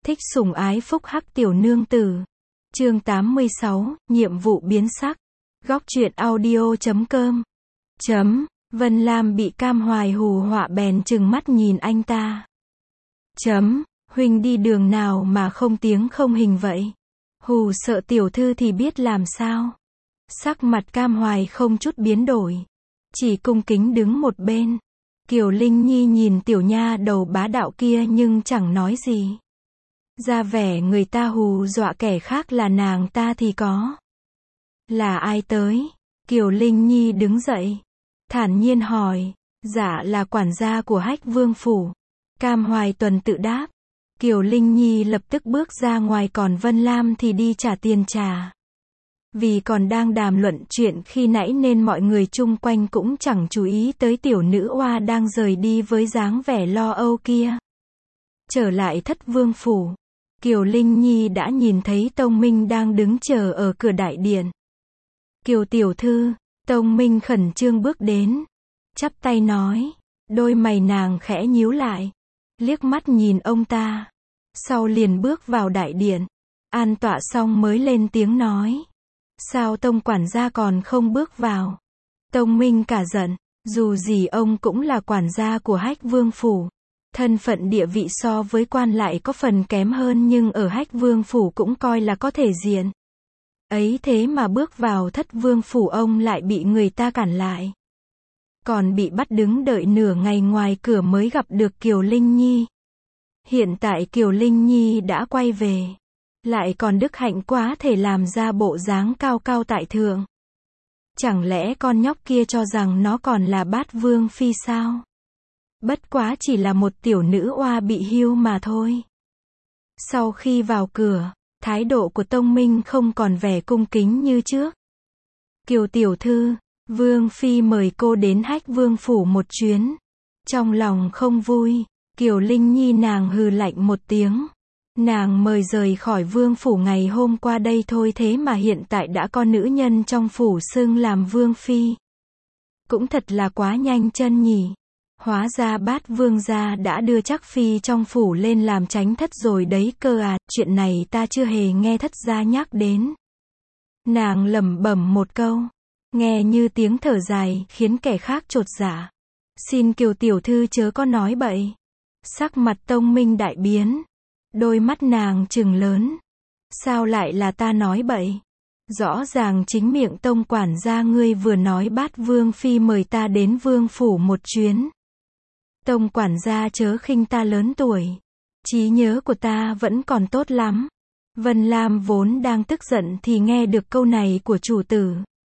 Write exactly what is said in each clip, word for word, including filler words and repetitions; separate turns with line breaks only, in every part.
Thích sủng ái phúc hắc tiểu nương tử. Chương tám mươi sáu, nhiệm vụ biến sắc. Góc truyện audio chấm com. Chấm, Vân Lam bị Cam Hoài hù họa bèn trừng mắt nhìn anh ta. Chấm, huynh đi đường nào mà không tiếng không hình vậy? Hù sợ tiểu thư thì biết làm sao? Sắc mặt Cam Hoài không chút biến đổi, chỉ cung kính đứng một bên. Kiều Linh Nhi nhìn tiểu nha đầu bá đạo kia nhưng chẳng nói gì. Ra vẻ người ta hù dọa kẻ khác là nàng ta thì có. Là ai tới? Kiều Linh Nhi đứng dậy, thản nhiên hỏi. Dạ là quản gia của Hách Vương phủ. Cam Hoài Tuần tự đáp. Kiều Linh Nhi lập tức bước ra ngoài, còn Vân Lam thì đi trả tiền trà. Vì còn đang đàm luận chuyện khi nãy nên mọi người chung quanh cũng chẳng chú ý tới tiểu nữ oa đang rời đi với dáng vẻ lo âu kia. Trở lại Thất Vương phủ, Kiều Linh Nhi đã nhìn thấy Tông Minh đang đứng chờ ở cửa đại điện. Kiều tiểu thư, Tông Minh khẩn trương bước đến, chắp tay nói. Đôi mày nàng khẽ nhíu lại, liếc mắt nhìn ông ta, sau liền bước vào đại điện. An tọa xong mới lên tiếng nói. Sao Tông quản gia còn không bước vào? Tông Minh cả giận, dù gì ông cũng là quản gia của Hách Vương phủ. Thân phận địa vị so với quan lại có phần kém hơn nhưng ở Hách Vương phủ cũng coi là có thể diện. Ấy thế mà bước vào Thất Vương phủ ông lại bị người ta cản lại. Còn bị bắt đứng đợi nửa ngày ngoài cửa mới gặp được Kiều Linh Nhi. Hiện tại Kiều Linh Nhi đã quay về, lại còn đức hạnh quá thể làm ra bộ dáng cao cao tại thượng. Chẳng lẽ con nhóc kia cho rằng nó còn là Bát Vương phi sao? Bất quá chỉ là một tiểu nữ oa bị hiu mà thôi. Sau khi vào cửa, thái độ của Tông Minh không còn vẻ cung kính như trước. Kiều tiểu thư, Vương phi mời cô đến Hách Vương phủ một chuyến. Trong lòng không vui, Kiều Linh Nhi nàng hừ lạnh một tiếng. Nàng mời rời khỏi vương phủ ngày hôm qua đây thôi, thế mà hiện tại đã có nữ nhân trong phủ xưng làm vương phi. Cũng thật là quá nhanh chân nhỉ. Hóa ra Bát Vương gia đã đưa chắc phi trong phủ lên làm chánh thất rồi đấy cơ à, chuyện này ta chưa hề nghe thất gia nhắc đến. Nàng lẩm bẩm một câu, nghe như tiếng thở dài, khiến kẻ khác chột dạ. Xin Kiều tiểu thư chớ có nói bậy. Sắc mặt Tông Minh đại biến. Đôi mắt nàng trừng lớn. Sao lại là ta nói bậy? Rõ ràng chính miệng Tông quản gia ngươi vừa nói Bát Vương phi mời ta đến vương phủ một chuyến. Tông quản gia chớ khinh ta lớn tuổi. Trí nhớ của ta vẫn còn tốt lắm. Vân Lam vốn đang tức giận thì nghe được câu này của chủ tử.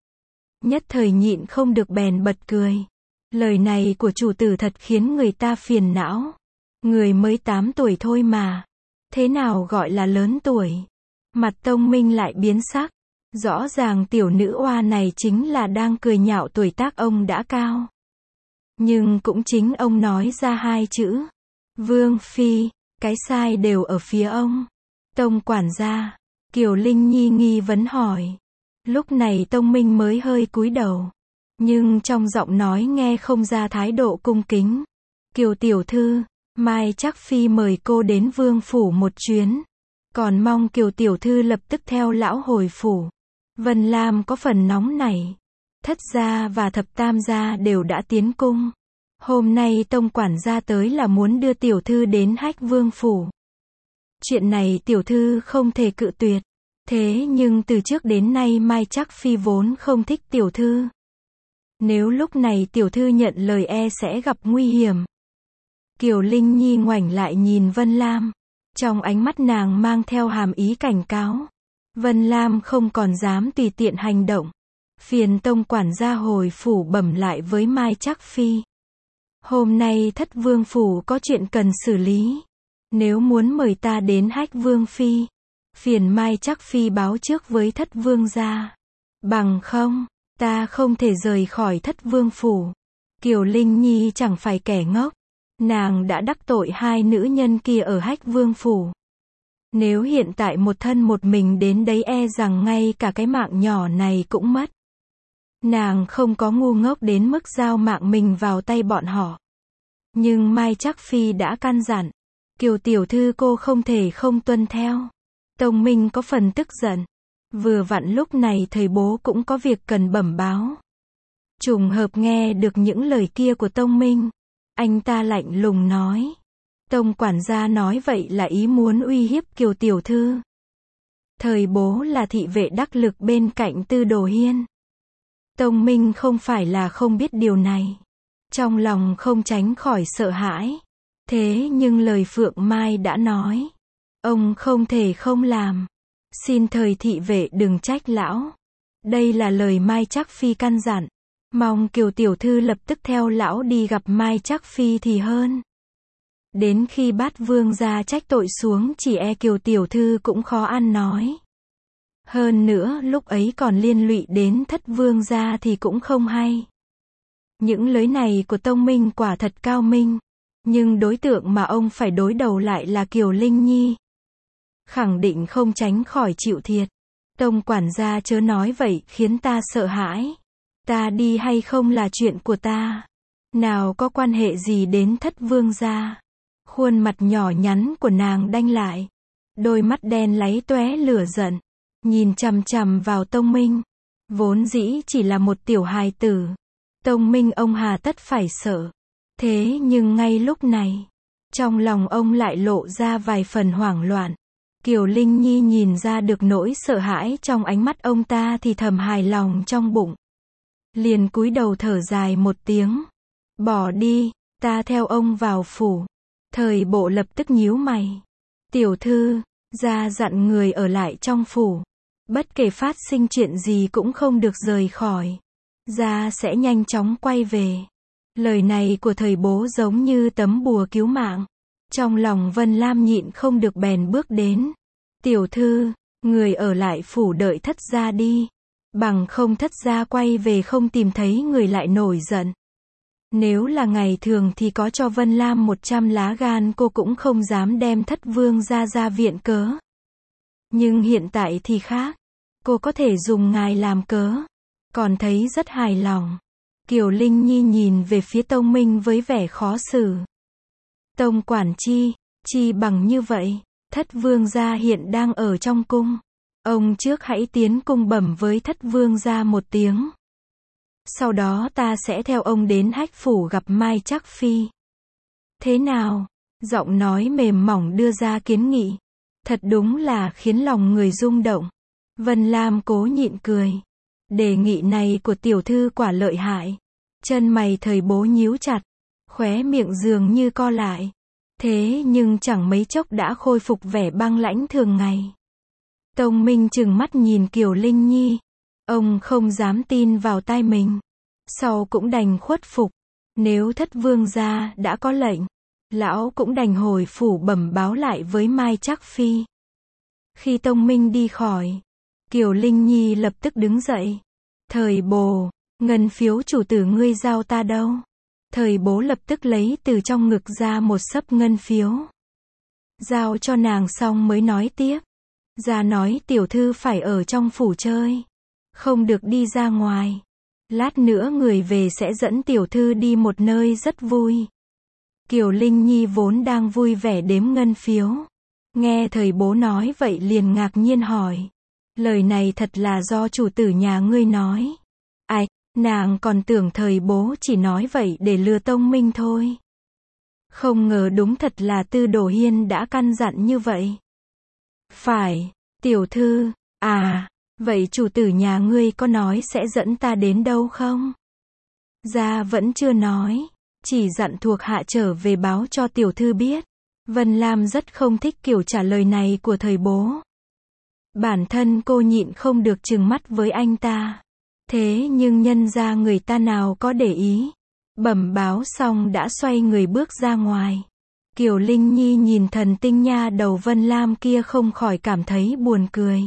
Nhất thời nhịn không được bèn bật cười. Lời này của chủ tử thật khiến người ta phiền não. Người mới tám tuổi thôi mà. Thế nào gọi là lớn tuổi? Mặt Tông Minh lại biến sắc. Rõ ràng tiểu nữ oa này chính là đang cười nhạo tuổi tác ông đã cao. Nhưng cũng chính ông nói ra hai chữ Vương phi, cái sai đều ở phía ông. Tông quản gia, Kiều Linh Nhi nghi vấn hỏi. Lúc này Tông Minh mới hơi cúi đầu, nhưng trong giọng nói nghe không ra thái độ cung kính. Kiều tiểu thư, mai chắc phi mời cô đến vương phủ một chuyến. Còn mong Kiều tiểu thư lập tức theo lão hồi phủ. Vân Lam có phần nóng nảy. Thất gia và thập tam gia đều đã tiến cung. Hôm nay Tông quản gia tới là muốn đưa tiểu thư đến Hách Vương phủ. Chuyện này tiểu thư không thể cự tuyệt. Thế nhưng từ trước đến nay Mai Trắc phi vốn không thích tiểu thư. Nếu lúc này tiểu thư nhận lời e sẽ gặp nguy hiểm. Kiều Linh Nhi ngoảnh lại nhìn Vân Lam. Trong ánh mắt nàng mang theo hàm ý cảnh cáo. Vân Lam không còn dám tùy tiện hành động. Phiền Tông quản gia hồi phủ bẩm lại với Mai Trắc phi. Hôm nay Thất Vương phủ có chuyện cần xử lý. Nếu muốn mời ta đến Hách Vương phi, phiền Mai Trắc phi báo trước với Thất Vương gia. Bằng không, ta không thể rời khỏi Thất Vương phủ. Kiều Linh Nhi chẳng phải kẻ ngốc. Nàng đã đắc tội hai nữ nhân kia ở Hách Vương phủ. Nếu hiện tại một thân một mình đến đấy e rằng ngay cả cái mạng nhỏ này cũng mất. Nàng không có ngu ngốc đến mức giao mạng mình vào tay bọn họ. Nhưng Mai Trắc phi đã căn dặn. Kiều tiểu thư cô không thể không tuân theo. Tông Minh có phần tức giận. Vừa vặn lúc này thầy bố cũng có việc cần bẩm báo. Trùng hợp nghe được những lời kia của Tông Minh. Anh ta lạnh lùng nói. Tông quản gia nói vậy là ý muốn uy hiếp Kiều tiểu thư. Thời bố là thị vệ đắc lực bên cạnh Tư Đồ Hiên. Tông Minh không phải là không biết điều này. Trong lòng không tránh khỏi sợ hãi. Thế nhưng lời Phượng Mai đã nói. Ông không thể không làm. Xin thời thị vệ đừng trách lão. Đây là lời Mai Trác Phi căn dặn. Mong Kiều tiểu thư lập tức theo lão đi gặp Mai Trác Phi thì hơn. Đến khi Bát Vương gia trách tội xuống chỉ e Kiều tiểu thư cũng khó ăn nói. Hơn nữa lúc ấy còn liên lụy đến Thất Vương gia thì cũng không hay. Những lời này của Tông Minh quả thật cao minh. Nhưng đối tượng mà ông phải đối đầu lại là Kiều Linh Nhi. Khẳng định không tránh khỏi chịu thiệt. Tông quản gia chớ nói vậy khiến ta sợ hãi. Ta đi hay không là chuyện của ta. Nào có quan hệ gì đến Thất Vương gia. Khuôn mặt nhỏ nhắn của nàng đanh lại. Đôi mắt đen láy tóe lửa giận. Nhìn chằm chằm vào Tông Minh. Vốn dĩ chỉ là một tiểu hài tử. Tông Minh ông hà tất phải sợ. Thế nhưng ngay lúc này, trong lòng ông lại lộ ra vài phần hoảng loạn. Kiều Linh Nhi nhìn ra được nỗi sợ hãi trong ánh mắt ông ta thì thầm hài lòng trong bụng. Liền cúi đầu thở dài một tiếng. Bỏ đi, ta theo ông vào phủ. Thời bộ lập tức nhíu mày. Tiểu thư, ra dặn người ở lại trong phủ. Bất kể phát sinh chuyện gì cũng không được rời khỏi. Ra sẽ nhanh chóng quay về. Lời này của thời bố giống như tấm bùa cứu mạng. Trong lòng Vân Lam nhịn không được bèn bước đến. Tiểu thư, người ở lại phủ đợi thất gia đi. Bằng không thất gia quay về không tìm thấy người lại nổi giận. Nếu là ngày thường thì có cho Vân Lam một trăm lá gan cô cũng không dám đem Thất Vương gia ra viện cớ. Nhưng hiện tại thì khác. Cô có thể dùng ngài làm cớ. Còn thấy rất hài lòng. Kiều Linh Nhi nhìn về phía Tông Minh với vẻ khó xử. Tông quản chi, chi bằng như vậy. Thất Vương gia hiện đang ở trong cung. Ông trước hãy tiến cung bẩm với Thất Vương gia một tiếng. Sau đó ta sẽ theo ông đến Hách phủ gặp Mai Trác Phi. Thế nào? Giọng nói mềm mỏng đưa ra kiến nghị. Thật đúng là khiến lòng người rung động. Vân Lam cố nhịn cười. Đề nghị này của tiểu thư quả lợi hại. Chân mày thời bố nhíu chặt. Khóe miệng dường như co lại. Thế nhưng chẳng mấy chốc đã khôi phục vẻ băng lãnh thường ngày. Tông Minh trừng mắt nhìn Kiều Linh Nhi. Ông không dám tin vào tai mình. Sau cũng đành khuất phục. Nếu Thất Vương gia đã có lệnh, lão cũng đành hồi phủ bẩm báo lại với Mai Trác Phi. Khi Tông Minh đi khỏi, Kiều Linh Nhi lập tức đứng dậy. Thời bố, ngân phiếu chủ tử ngươi giao ta đâu? Thời bố lập tức lấy từ trong ngực ra một xấp ngân phiếu. Giao cho nàng xong mới nói tiếp. Ra nói tiểu thư phải ở trong phủ chơi. Không được đi ra ngoài. Lát nữa người về sẽ dẫn tiểu thư đi một nơi rất vui. Kiều Linh Nhi vốn đang vui vẻ đếm ngân phiếu. Nghe thời bố nói vậy liền ngạc nhiên hỏi. Lời này thật là do chủ tử nhà ngươi nói. Ảch, nàng còn tưởng thời bố chỉ nói vậy để lừa Tông Minh thôi. Không ngờ đúng thật là Tư Đồ Hiên đã căn dặn như vậy. Phải, tiểu thư, à, vậy chủ tử nhà ngươi có nói sẽ dẫn ta đến đâu không? Gia vẫn chưa nói, chỉ dặn thuộc hạ trở về báo cho tiểu thư biết. Vân Lam rất không thích kiểu trả lời này của thời bố. Bản thân cô nhịn không được trừng mắt với anh ta. Thế nhưng nhân ra người ta nào có để ý. Bẩm báo xong đã xoay người bước ra ngoài. Kiều Linh Nhi nhìn thần tinh nha đầu Vân Lam kia không khỏi cảm thấy buồn cười.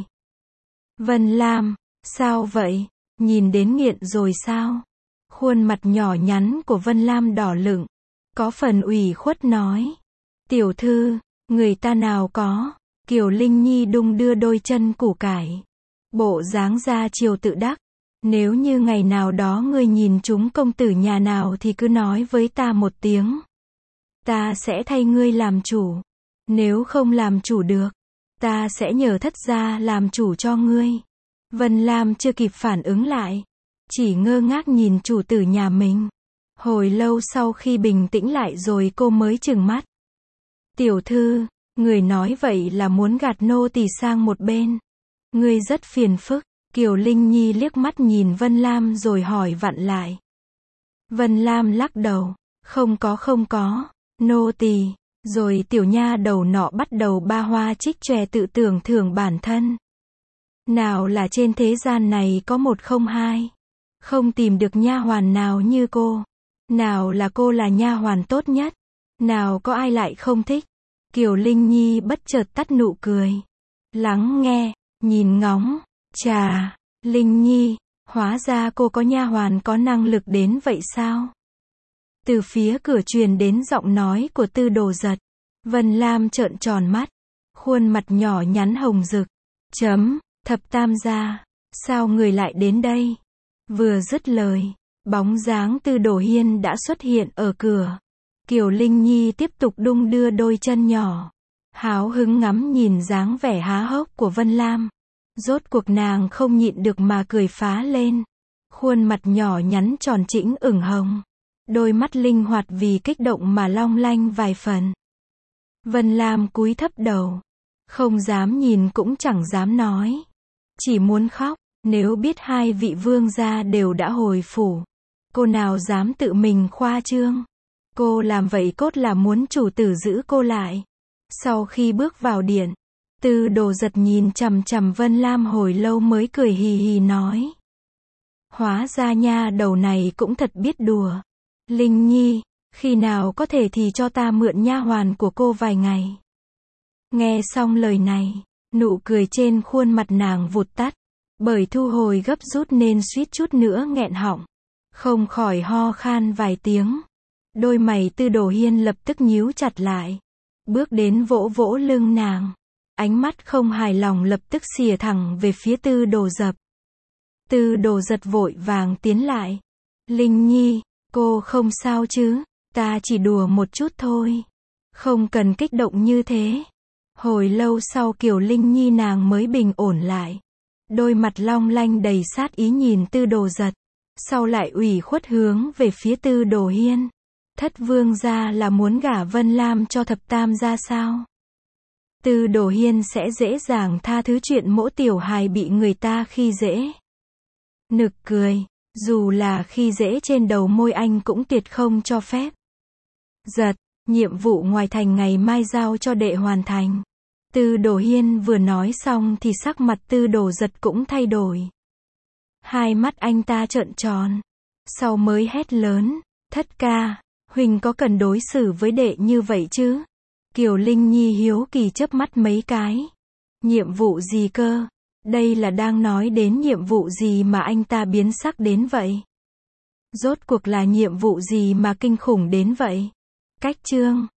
Vân Lam, sao vậy? Nhìn đến nghiện rồi sao? Khuôn mặt nhỏ nhắn của Vân Lam đỏ lựng. Có phần ủy khuất nói. Tiểu thư, người ta nào có. Kiều Linh Nhi đung đưa đôi chân củ cải. Bộ dáng ra chiều tự đắc. Nếu như ngày nào đó ngươi nhìn chúng công tử nhà nào thì cứ nói với ta một tiếng. Ta sẽ thay ngươi làm chủ. Nếu không làm chủ được, ta sẽ nhờ thất gia làm chủ cho ngươi. Vân Lam chưa kịp phản ứng lại, chỉ ngơ ngác nhìn chủ tử nhà mình. Hồi lâu sau khi bình tĩnh lại rồi cô mới trừng mắt. Tiểu thư, người nói vậy là muốn gạt nô tỳ sang một bên. Ngươi rất phiền phức. Kiều Linh Nhi liếc mắt nhìn Vân Lam rồi hỏi vặn lại. Vân Lam lắc đầu. Không có không có. Nô tỳ. Rồi tiểu nha đầu nọ bắt đầu ba hoa trích chòe tự tưởng thưởng bản thân. Nào là trên thế gian này có một không hai. Không tìm được nha hoàn nào như cô. Nào là cô là nha hoàn tốt nhất. Nào có ai lại không thích. Kiều Linh Nhi bất chợt tắt nụ cười. Lắng nghe, nhìn ngóng. Chà, Linh Nhi, hóa ra cô có nha hoàn có năng lực đến vậy sao? Từ phía cửa truyền đến giọng nói của Tư Đồ Giật. Vân Lam trợn tròn mắt, khuôn mặt nhỏ nhắn hồng rực. Chấm, thập tam gia, sao người lại đến đây? Vừa dứt lời, bóng dáng Tư Đồ Hiên đã xuất hiện ở cửa. Kiều Linh Nhi tiếp tục đung đưa đôi chân nhỏ, háo hứng ngắm nhìn dáng vẻ há hốc của Vân Lam. Rốt cuộc nàng không nhịn được mà cười phá lên. Khuôn mặt nhỏ nhắn tròn trĩnh ửng hồng. Đôi mắt linh hoạt vì kích động mà long lanh vài phần. Vân Lam cúi thấp đầu. Không dám nhìn cũng chẳng dám nói. Chỉ muốn khóc, nếu biết hai vị vương gia đều đã hồi phủ. Cô nào dám tự mình khoa trương. Cô làm vậy cốt là muốn chủ tử giữ cô lại. Sau khi bước vào điện, Tư Đồ Giật nhìn chằm chằm Vân Lam hồi lâu mới cười hì hì nói. Hóa ra nha đầu này cũng thật biết đùa. Linh Nhi, khi nào có thể thì cho ta mượn nha hoàn của cô vài ngày. Nghe xong lời này, nụ cười trên khuôn mặt nàng vụt tắt. Bởi thu hồi gấp rút nên suýt chút nữa nghẹn họng. Không khỏi ho khan vài tiếng. Đôi mày Tư Đồ Hiên lập tức nhíu chặt lại. Bước đến vỗ vỗ lưng nàng. Ánh mắt không hài lòng lập tức xìa thẳng về phía Tư Đồ Giật. Tư Đồ Giật vội vàng tiến lại. Linh Nhi, cô không sao chứ? Ta chỉ đùa một chút thôi. Không cần kích động như thế. Hồi lâu sau Kiều Linh Nhi nàng mới bình ổn lại. Đôi mặt long lanh đầy sát ý nhìn Tư Đồ Giật. Sau lại ủy khuất hướng về phía Tư Đồ Hiên. Thất vương gia là muốn gả Vân Lam cho thập tam gia sao? Tư Đồ Hiên sẽ dễ dàng tha thứ chuyện mỗi tiểu hài bị người ta khi dễ. Nực cười, dù là khi dễ trên đầu môi anh cũng tuyệt không cho phép. Giật, nhiệm vụ ngoài thành ngày mai giao cho đệ hoàn thành. Tư Đồ Hiên vừa nói xong thì sắc mặt Tư Đồ Giật cũng thay đổi. Hai mắt anh ta trợn tròn. Sau mới hét lớn, thất ca, huynh có cần đối xử với đệ như vậy chứ? Kiều Linh Nhi hiếu kỳ chớp mắt mấy cái. Nhiệm vụ gì cơ? Đây là đang nói đến nhiệm vụ gì mà anh ta biến sắc đến vậy? Rốt cuộc là nhiệm vụ gì mà kinh khủng đến vậy? Cách chương